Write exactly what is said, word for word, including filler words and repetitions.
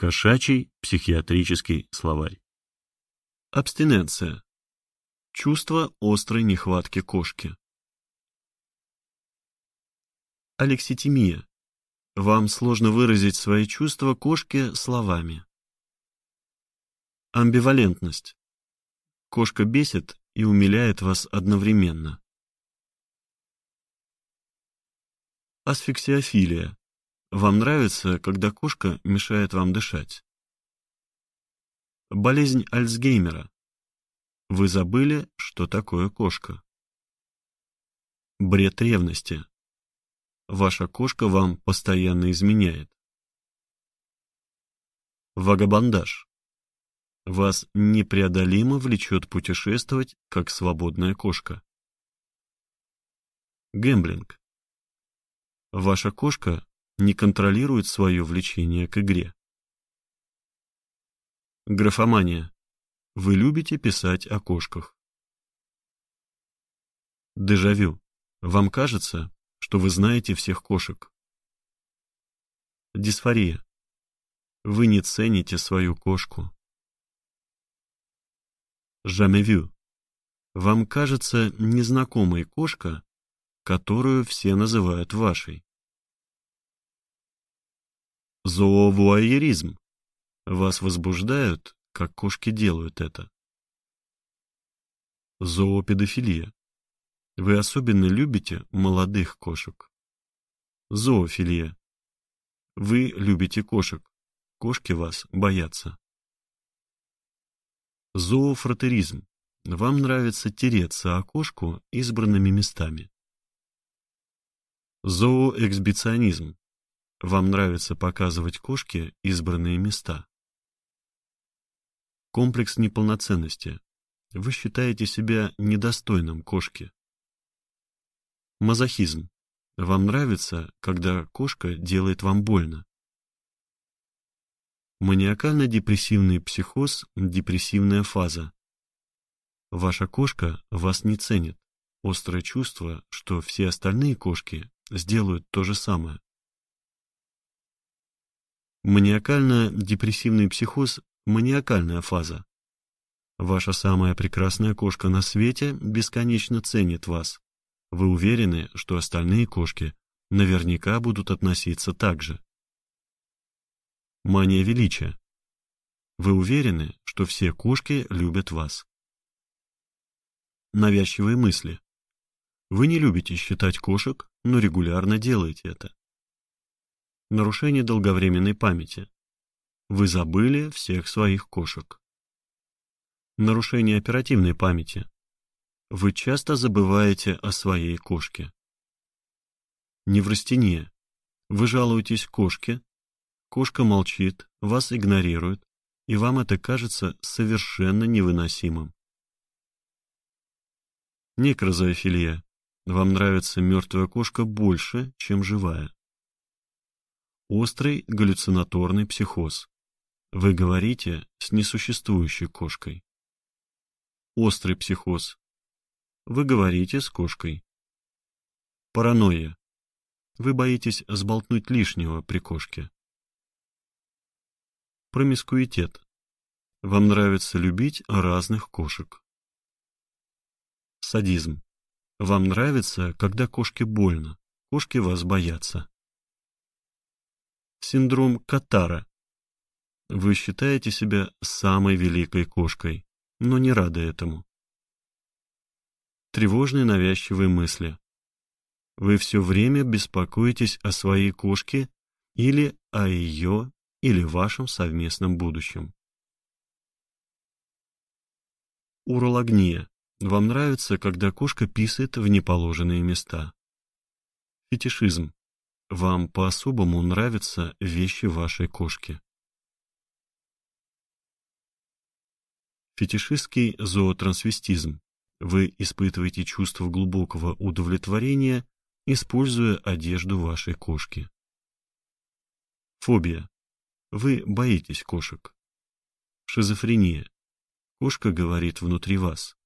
Кошачий психиатрический словарь. Абстиненция. Чувство острой нехватки кошки. Алекситимия. Вам сложно выразить свои чувства кошке словами. Амбивалентность. Кошка бесит и умиляет вас одновременно. Асфиксиофилия. Вам нравится, когда кошка мешает вам дышать. Болезнь Альцгеймера. Вы забыли, что такое кошка. Бред ревности. Ваша кошка вам постоянно изменяет. Вагабандаж. Вас непреодолимо влечет путешествовать, как свободная кошка. Гэмблинг. Ваша кошка не контролирует свое влечение к игре. Графомания. Вы любите писать о кошках. Дежавю. Вам кажется, что вы знаете всех кошек. Дисфория. Вы не цените свою кошку. Jamais-vu. Вам кажется незнакомой кошка, которую все называют вашей. Зоовуайеризм. Вас возбуждают, как кошки делают это. Зоопедофилия. Вы особенно любите молодых кошек. Зоофилия. Вы любите кошек. Кошки вас боятся. Зоофратеризм. Вам нравится тереться о кошку избранными местами. Зооэксбиционизм. Вам нравится показывать кошке избранные места. Комплекс неполноценности. Вы считаете себя недостойным кошки. Мазохизм. Вам нравится, когда кошка делает вам больно. Маниакально-депрессивный психоз, депрессивная фаза. Ваша кошка вас не ценит. Острое чувство, что все остальные кошки сделают то же самое. Маниакально-депрессивный психоз – маниакальная фаза. Ваша самая прекрасная кошка на свете бесконечно ценит вас. Вы уверены, что остальные кошки наверняка будут относиться так же. Мания величия. Вы уверены, что все кошки любят вас. Навязчивые мысли. Вы не любите считать кошек, но регулярно делаете это. Нарушение долговременной памяти. Вы забыли всех своих кошек. Нарушение оперативной памяти. Вы часто забываете о своей кошке. Неврастения. Вы жалуетесь кошке, кошка молчит, вас игнорирует, и вам это кажется совершенно невыносимым. Некрозоофилия. Вам нравится мертвая кошка больше, чем живая. Острый галлюцинаторный психоз. Вы говорите с несуществующей кошкой. Острый психоз. Вы говорите с кошкой. Паранойя. Вы боитесь сболтнуть лишнего при кошке. Промискуитет. Вам нравится любить разных кошек. Садизм. Вам нравится, когда кошке больно. Кошки вас боятся. Синдром Катара. Вы считаете себя самой великой кошкой, но не рады этому. Тревожные навязчивые мысли. Вы все время беспокоитесь о своей кошке или о ее или вашем совместном будущем. Урологния. Вам нравится, когда кошка писает в неположенные места. Фетишизм. Вам по-особому нравятся вещи вашей кошки. Фетишистский зоотрансвестизм. Вы испытываете чувство глубокого удовлетворения, используя одежду вашей кошки. Фобия. Вы боитесь кошек. Шизофрения. Кошка говорит внутри вас.